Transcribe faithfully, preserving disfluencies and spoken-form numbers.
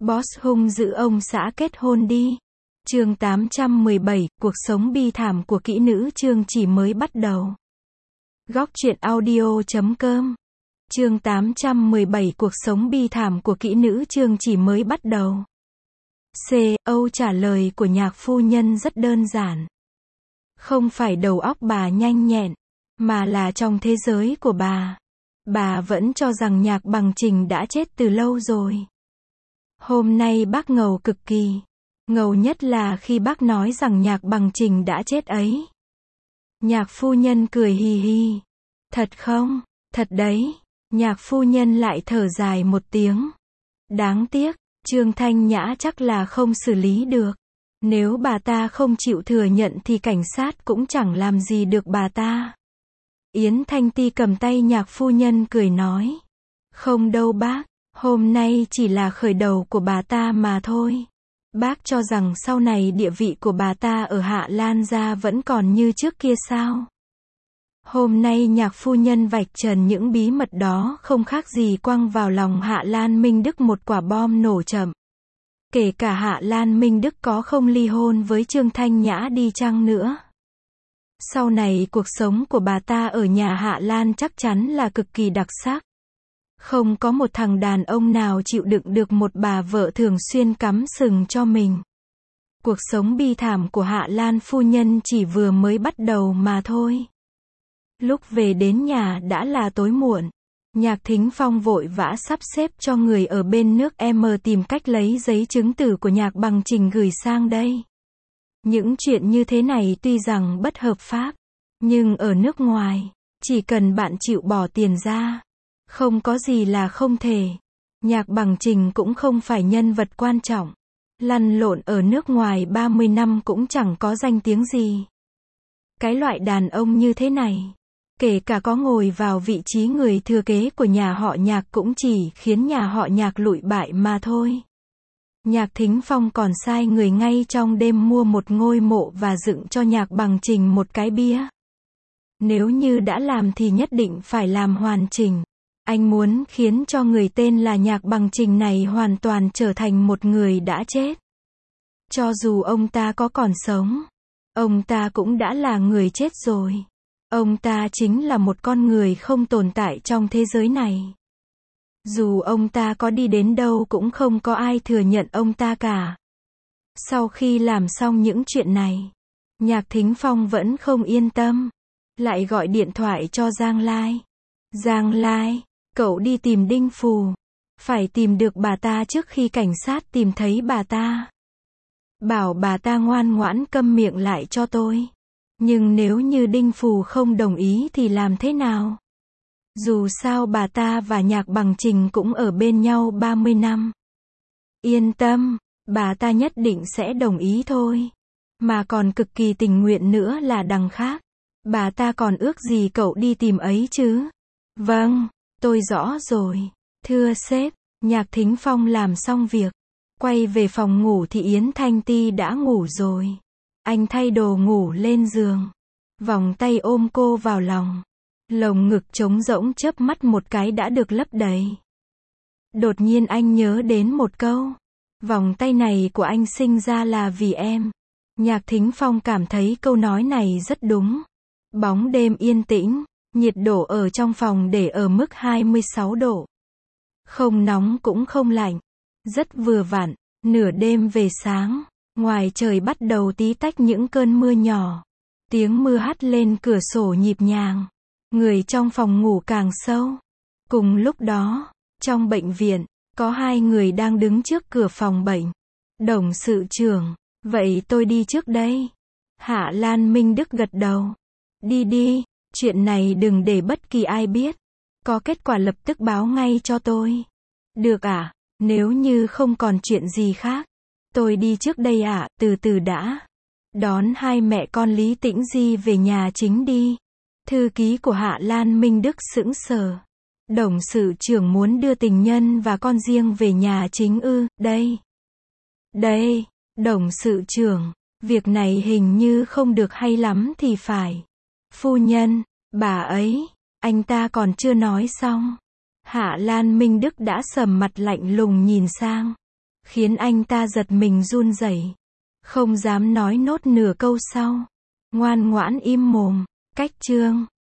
Boss hung dữ ông xã kết hôn đi. Chương tám trăm mười bảy, cuộc sống bi thảm của kỹ nữ chương chỉ mới bắt đầu. Góc truyện audio chấm com. Chương tám trăm mười bảy, cuộc sống bi thảm của kỹ nữ chương chỉ mới bắt đầu. C. Âu trả lời của nhạc phu nhân rất đơn giản. Không phải đầu óc bà nhanh nhẹn, mà là trong thế giới của bà. Bà vẫn cho rằng Nhạc Bằng Trình đã chết từ lâu rồi. Hôm nay bác ngầu cực kỳ. Ngầu nhất là khi bác nói rằng Nhạc Bằng Trình đã chết ấy. Nhạc phu nhân cười hì hì. Thật không? Thật đấy. Nhạc phu nhân lại thở dài một tiếng. Đáng tiếc, Trương Thanh Nhã chắc là không xử lý được. Nếu bà ta không chịu thừa nhận thì cảnh sát cũng chẳng làm gì được bà ta. Yến Thanh Ti cầm tay nhạc phu nhân cười nói. Không đâu bác, hôm nay chỉ là khởi đầu của bà ta mà thôi. Bác cho rằng sau này địa vị của bà ta ở Hạ Lan gia vẫn còn như trước kia sao? Hôm nay nhạc phu nhân vạch trần những bí mật đó không khác gì quăng vào lòng Hạ Lan Minh Đức một quả bom nổ chậm. Kể cả Hạ Lan Minh Đức có không ly hôn với Trương Thanh Nhã đi chăng nữa. Sau này cuộc sống của bà ta ở nhà Hạ Lan chắc chắn là cực kỳ đặc sắc. Không có một thằng đàn ông nào chịu đựng được một bà vợ thường xuyên cắm sừng cho mình. Cuộc sống bi thảm của Hạ Lan phu nhân chỉ vừa mới bắt đầu mà thôi. Lúc về đến nhà đã là tối muộn. Nhạc Thính Phong vội vã sắp xếp cho người ở bên nước em tìm cách lấy giấy chứng tử của Nhạc Bằng Trình gửi sang đây. Những chuyện như thế này tuy rằng bất hợp pháp, nhưng ở nước ngoài, chỉ cần bạn chịu bỏ tiền ra, không có gì là không thể. Nhạc Bằng Trình cũng không phải nhân vật quan trọng. Lăn lộn ở nước ngoài ba mươi năm cũng chẳng có danh tiếng gì. Cái loại đàn ông như thế này, kể cả có ngồi vào vị trí người thừa kế của nhà họ Nhạc cũng chỉ khiến nhà họ Nhạc lụi bại mà thôi. Nhạc Thính Phong còn sai người ngay trong đêm mua một ngôi mộ và dựng cho Nhạc Bằng Trình một cái bia. Nếu như đã làm thì nhất định phải làm hoàn chỉnh. Anh muốn khiến cho người tên là Nhạc Bằng Trình này hoàn toàn trở thành một người đã chết. Cho dù ông ta có còn sống, ông ta cũng đã là người chết rồi. Ông ta chính là một con người không tồn tại trong thế giới này. Dù ông ta có đi đến đâu cũng không có ai thừa nhận ông ta cả. Sau khi làm xong những chuyện này, Nhạc Thính Phong vẫn không yên tâm. Lại gọi điện thoại cho Giang Lai. Giang Lai, cậu đi tìm Đinh Phù. Phải tìm được bà ta trước khi cảnh sát tìm thấy bà ta. Bảo bà ta ngoan ngoãn câm miệng lại cho tôi. Nhưng nếu như Đinh Phù không đồng ý thì làm thế nào? Dù sao bà ta và Nhạc Bằng Trình cũng ở bên nhau ba mươi năm. Yên tâm, bà ta nhất định sẽ đồng ý thôi. Mà còn cực kỳ tình nguyện nữa là đằng khác. Bà ta còn ước gì cậu đi tìm ấy chứ? Vâng, tôi rõ rồi. Thưa sếp, Nhạc Thính Phong làm xong việc. Quay về phòng ngủ thì Yến Thanh Ti đã ngủ rồi. Anh thay đồ ngủ lên giường. Vòng tay ôm cô vào lòng. Lồng ngực trống rỗng chớp mắt một cái đã được lấp đầy. Đột nhiên anh nhớ đến một câu. Vòng tay này của anh sinh ra là vì em. Nhạc Thính Phong cảm thấy câu nói này rất đúng. Bóng đêm yên tĩnh, nhiệt độ ở trong phòng để ở mức hai mươi sáu độ. Không nóng cũng không lạnh. Rất vừa vặn, nửa đêm về sáng, ngoài trời bắt đầu tí tách những cơn mưa nhỏ. Tiếng mưa hắt lên cửa sổ nhịp nhàng. Người trong phòng ngủ càng sâu. Cùng lúc đó, trong bệnh viện, có hai người đang đứng trước cửa phòng bệnh. Đồng sự trưởng, vậy tôi đi trước đây. Hạ Lan Minh Đức gật đầu. Đi đi, chuyện này đừng để bất kỳ ai biết. Có kết quả lập tức báo ngay cho tôi. Được ạ, nếu như không còn chuyện gì khác. Tôi đi trước đây ạ, từ từ đã. Đón hai mẹ con Lý Tĩnh Di về nhà chính đi. Thư ký của Hạ Lan Minh Đức sững sờ. Đồng sự trưởng muốn đưa tình nhân và con riêng về nhà chính ư? Đây. Đây, đồng sự trưởng, việc này hình như không được hay lắm thì phải. Phu nhân, bà ấy, anh ta còn chưa nói xong. Hạ Lan Minh Đức đã sầm mặt lạnh lùng nhìn sang. khiến anh ta giật mình run rẩy, không dám nói nốt nửa câu sau. Ngoan ngoãn im mồm. Cách chương